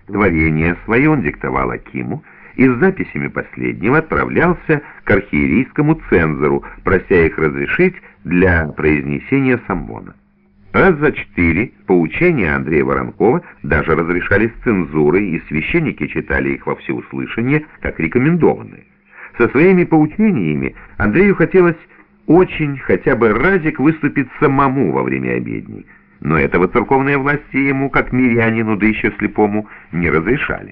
Творение свое он диктовал Акиму и с записями последнего отправлялся к архиерейскому цензору, прося их разрешить для произнесения самвона. Раз за 4 поучения Андрея Воронкова даже разрешались цензурой, и священники читали их во всеуслышание как рекомендованные. Со своими поучениями Андрею хотелось очень хотя бы разик выступить самому во время обедней, но этого церковные власти ему, как мирянину, да еще слепому, не разрешали.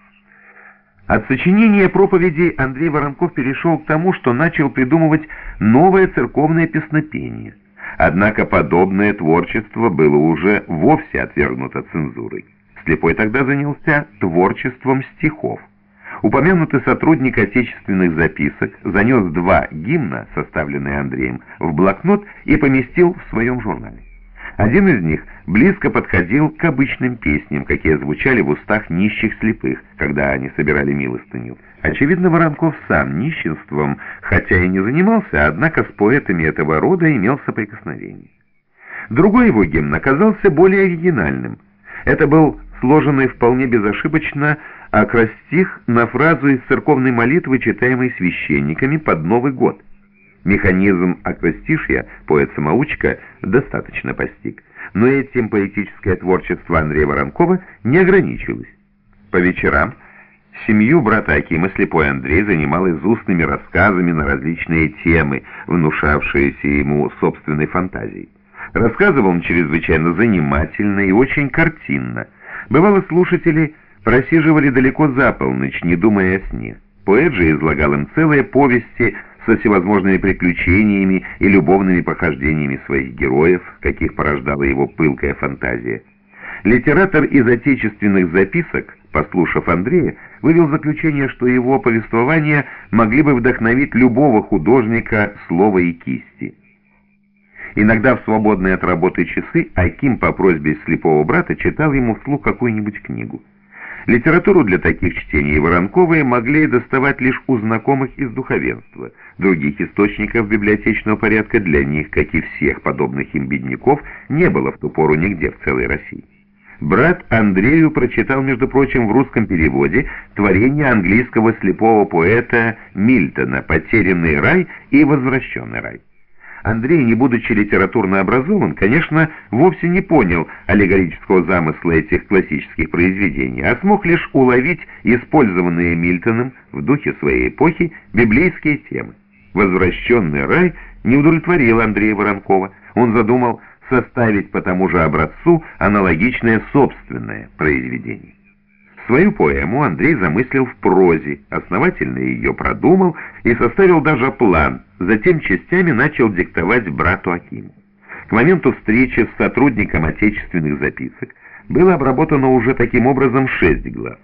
От сочинения проповедей Андрей Воронков перешел к тому, что начал придумывать новое церковное песнопение. Однако подобное творчество было уже вовсе отвергнуто цензурой. Слепой тогда занялся творчеством стихов. Упомянутый сотрудник отечественных записок занес 2 гимна, составленные Андреем, в блокнот и поместил в своем журнале. Один из них близко подходил к обычным песням, какие звучали в устах нищих слепых, когда они собирали милостыню. Очевидно, Воронков сам нищенством, хотя и не занимался, однако с поэтами этого рода имел соприкосновение. Другой его гимн оказался более оригинальным. Это был сложенный вполне безошибочно акростих на фразу из церковной молитвы, читаемой священниками под Новый год. Механизм акростишья поэт-самоучка достаточно постиг, но этим поэтическое творчество Андрея Воронкова не ограничилось. По вечерам семью брата Акима слепой Андрей занималась устными рассказами на различные темы, внушавшиеся ему собственной фантазией. Рассказывал он чрезвычайно занимательно и очень картинно. Бывало, слушатели просиживали далеко за полночь, не думая о сне. Поэт же излагал им целые повести со всевозможными приключениями и любовными похождениями своих героев, каких порождала его пылкая фантазия. Литератор из отечественных записок, послушав Андрея, вывел заключение, что его повествования могли бы вдохновить любого художника слова и кисти. Иногда в свободные от работы часы Аким по просьбе слепого брата читал ему вслух какую-нибудь книгу. Литературу для таких чтений Воронковы могли доставать лишь у знакомых из духовенства. Других источников библиотечного порядка для них, как и всех подобных им бедняков, не было в ту пору нигде в целой России. Брат Андрею прочитал, между прочим, в русском переводе творение английского слепого поэта Мильтона «Потерянный рай» и «Возвращенный рай». Андрей, не будучи литературно образован, конечно, вовсе не понял аллегорического замысла этих классических произведений, а смог лишь уловить использованные Мильтоном в духе своей эпохи библейские темы. «Возвращенный рай» не удовлетворил Андрея Воронкова. Он задумал составить по тому же образцу аналогичное собственное произведение. Свою поэму Андрей замыслил в прозе, основательно ее продумал и составил даже план, затем частями начал диктовать брату Акиму. К моменту встречи с сотрудником отечественных записок было обработано уже таким образом 6 глав.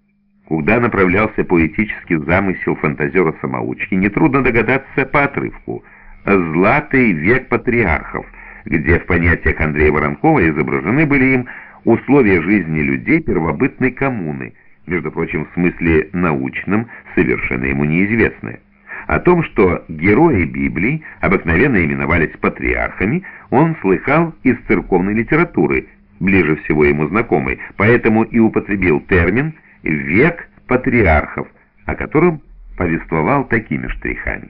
Куда направлялся поэтический замысел фантазера-самоучки, нетрудно догадаться по отрывку «Златый век патриархов», где в понятиях Андрея Воронкова изображены были им условия жизни людей первобытной коммуны, между прочим, в смысле научном, совершенно ему неизвестное. О том, что герои Библии обыкновенно именовались патриархами, он слыхал из церковной литературы, ближе всего ему знакомой, поэтому и употребил термин «век патриархов», о котором повествовал такими штрихами.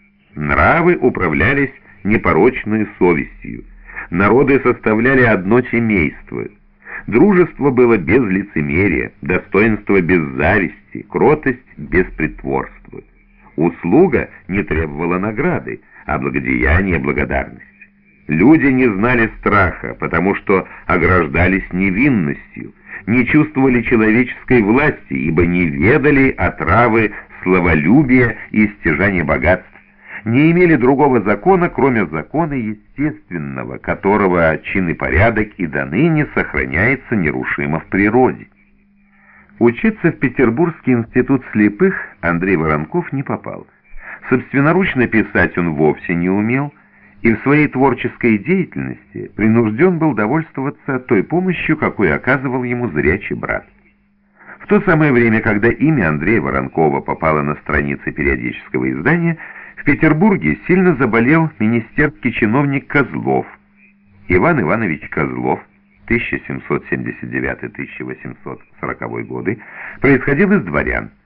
Нравы управлялись непорочной совестью, народы составляли одно семейство. Дружество было без лицемерия, достоинство без зависти, кротость без притворства. Услуга не требовала награды, а благодеяние — благодарность. Люди не знали страха, потому что ограждались невинностью, не чувствовали человеческой власти, ибо не ведали отравы славолюбия и стяжания богатств, не имели другого закона, кроме закона естественного, которого чин и порядок и доныне сохраняется нерушимо в природе. Учиться в Петербургский институт слепых Андрей Воронков не попал. Собственноручно писать он вовсе не умел, и в своей творческой деятельности принужден был довольствоваться той помощью, какой оказывал ему зрячий брат. В то самое время, когда имя Андрея Воронкова попало на страницы периодического издания, в Петербурге сильно заболел министерский чиновник Козлов. Иван Иванович Козлов, 1779-1840, 40-е годы, происходил из дворян.